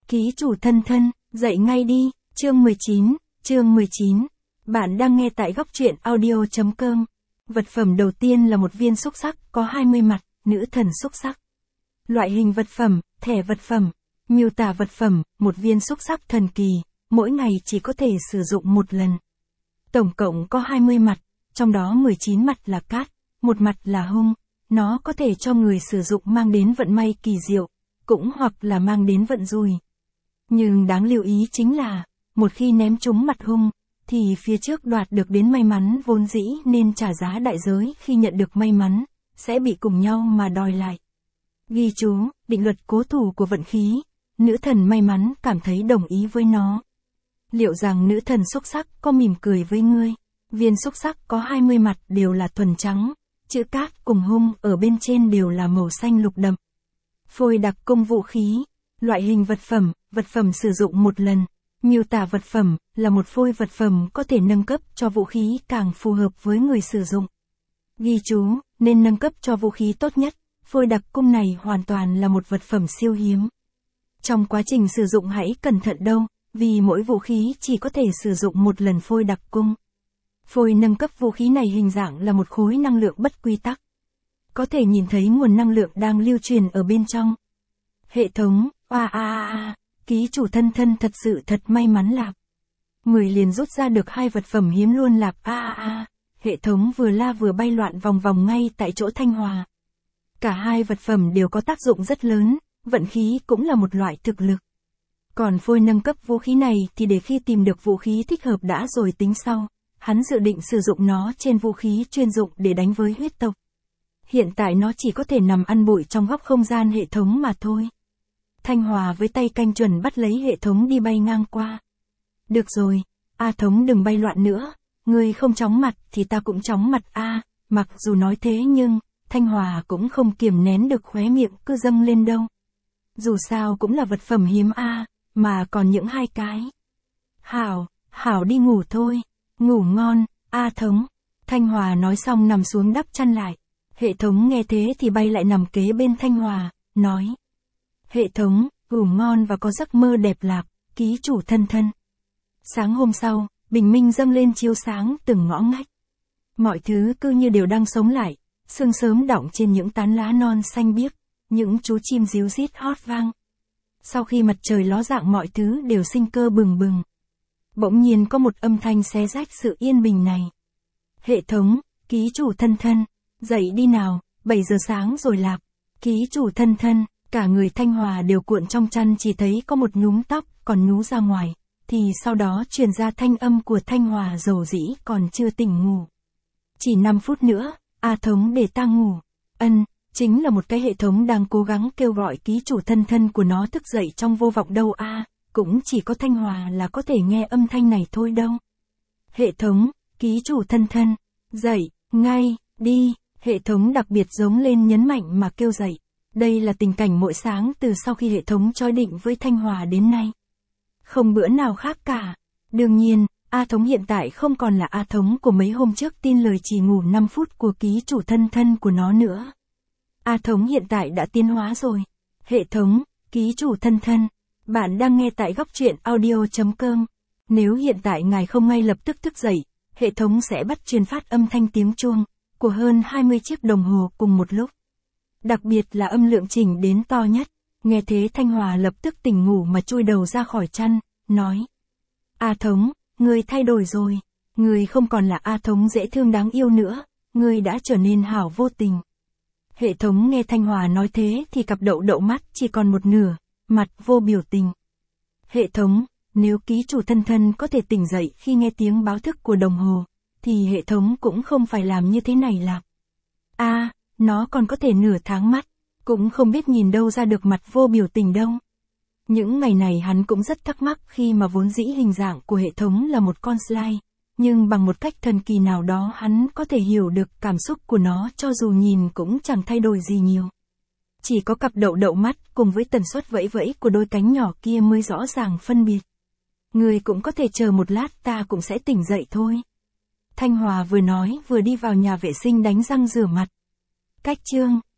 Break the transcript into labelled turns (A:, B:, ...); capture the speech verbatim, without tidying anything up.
A: Ký chủ thân thân, dậy ngay đi, chương mười chín, chương mười chín. Bạn đang nghe tại góc truyện audio chấm com. Vật phẩm đầu tiên là một viên xúc xắc, có hai mươi mặt, nữ thần xúc xắc. Loại hình vật phẩm, thẻ vật phẩm. Miêu tả vật phẩm, một viên xúc xắc thần kỳ, mỗi ngày chỉ có thể sử dụng một lần. Tổng cộng có hai mươi mặt, trong đó mười chín mặt là cát, một mặt là hung. Nó có thể cho người sử dụng mang đến vận may kỳ diệu, cũng hoặc là mang đến vận rủi. Nhưng đáng lưu ý chính là, một khi ném trúng mặt hung, thì phía trước đoạt được đến may mắn vốn dĩ nên trả giá đại giới khi nhận được may mắn, sẽ bị cùng nhau mà đòi lại. Ghi chú, định luật cố thủ của vận khí, nữ thần may mắn cảm thấy đồng ý với nó. Liệu rằng nữ thần xúc xắc có mỉm cười với ngươi? Viên xúc xắc có hai mươi mặt đều là thuần trắng, chữ cát cùng hung ở bên trên đều là màu xanh lục đậm. Phôi đặc công vũ khí, loại hình vật phẩm, vật phẩm sử dụng một lần. Miêu tả vật phẩm, là một phôi vật phẩm có thể nâng cấp cho vũ khí càng phù hợp với người sử dụng. Ghi chú, nên nâng cấp cho vũ khí tốt nhất, phôi đặc cung này hoàn toàn là một vật phẩm siêu hiếm. Trong quá trình sử dụng hãy cẩn thận đâu, vì mỗi vũ khí chỉ có thể sử dụng một lần phôi đặc cung. Phôi nâng cấp vũ khí này hình dạng là một khối năng lượng bất quy tắc. Có thể nhìn thấy nguồn năng lượng đang lưu truyền ở bên trong. Hệ thống, a a a, ký chủ thân thân thật sự thật may mắn lạp. Người liền rút ra được hai vật phẩm hiếm luôn lạp a a a, hệ thống vừa la vừa bay loạn vòng vòng ngay tại chỗ Thanh Hòa. Cả hai vật phẩm đều có tác dụng rất lớn, vận khí cũng là một loại thực lực. Còn phôi nâng cấp vũ khí này thì để khi tìm được vũ khí thích hợp đã rồi tính sau, hắn dự định sử dụng nó trên vũ khí chuyên dụng để đánh với huyết tộc. Hiện tại nó chỉ có thể nằm ăn bụi trong góc không gian hệ thống mà thôi. Thanh Hòa với tay canh chuẩn bắt lấy hệ thống đi bay ngang qua. Được rồi, A thống đừng bay loạn nữa, ngươi không chóng mặt thì ta cũng chóng mặt a. Mặc dù nói thế nhưng, Thanh Hòa cũng không kiềm nén được khóe miệng cứ dâng lên đâu. Dù sao cũng là vật phẩm hiếm a, mà còn những hai cái. Hảo, Hảo đi ngủ thôi, ngủ ngon, A thống. Thanh Hòa nói xong nằm xuống đắp chăn lại. Hệ thống nghe thế thì bay lại nằm kế bên Thanh Hòa, nói. Hệ thống, ngủ ngon và có giấc mơ đẹp lạc, ký chủ thân thân. Sáng hôm sau, bình minh dâng lên chiếu sáng từng ngõ ngách. Mọi thứ cứ như đều đang sống lại, sương sớm đọng trên những tán lá non xanh biếc, những chú chim ríu rít hót vang. Sau khi mặt trời ló dạng mọi thứ đều sinh cơ bừng bừng. Bỗng nhiên có một âm thanh xé rách sự yên bình này. Hệ thống, ký chủ thân thân, dậy đi nào, bảy giờ sáng rồi lạp. Ký chủ thân thân, cả người Thanh Hòa đều cuộn trong chăn chỉ thấy có một nhúm tóc còn nhú ra ngoài, thì sau đó truyền ra thanh âm của Thanh Hòa dầu dĩ còn chưa tỉnh ngủ. Chỉ năm phút nữa, A thống để ta ngủ. Ân, chính là một cái hệ thống đang cố gắng kêu gọi ký chủ thân thân của nó thức dậy trong vô vọng đâu a, cũng chỉ có Thanh Hòa là có thể nghe âm thanh này thôi đâu. Hệ thống, ký chủ thân thân, dậy, ngay, đi, hệ thống đặc biệt giống lên nhấn mạnh mà kêu dậy. Đây là tình cảnh mỗi sáng từ sau khi hệ thống chói định với Thanh Hòa đến nay. Không bữa nào khác cả. Đương nhiên, A thống hiện tại không còn là A thống của mấy hôm trước tin lời chỉ ngủ năm phút của ký chủ thân thân của nó nữa. A thống hiện tại đã tiến hóa rồi. Hệ thống, ký chủ thân thân. Bạn đang nghe tại góc truyện audio chấm com. Nếu hiện tại ngài không ngay lập tức thức dậy, hệ thống sẽ bắt truyền phát âm thanh tiếng chuông của hơn hai mươi chiếc đồng hồ cùng một lúc. Đặc biệt là âm lượng chỉnh đến to nhất. Nghe thế Thanh Hòa lập tức tỉnh ngủ mà chui đầu ra khỏi chăn, nói. A thống, ngươi thay đổi rồi. Ngươi không còn là A thống dễ thương đáng yêu nữa. Ngươi đã trở nên hảo vô tình. Hệ thống nghe Thanh Hòa nói thế thì cặp đậu đậu mắt chỉ còn một nửa, mặt vô biểu tình. Hệ thống, nếu ký chủ thân thân có thể tỉnh dậy khi nghe tiếng báo thức của đồng hồ, thì hệ thống cũng không phải làm như thế này lạc. A, à, nó còn có thể nửa tháng mắt, cũng không biết nhìn đâu ra được mặt vô biểu tình đâu. Những ngày này hắn cũng rất thắc mắc khi mà vốn dĩ hình dạng của hệ thống là một con slide, nhưng bằng một cách thần kỳ nào đó hắn có thể hiểu được cảm xúc của nó cho dù nhìn cũng chẳng thay đổi gì nhiều. Chỉ có cặp đậu đậu mắt cùng với tần suất vẫy vẫy của đôi cánh nhỏ kia mới rõ ràng phân biệt. Người cũng có thể chờ một lát ta cũng sẽ tỉnh dậy thôi. Thanh Hòa vừa nói vừa đi vào nhà vệ sinh đánh răng rửa mặt. Cách chương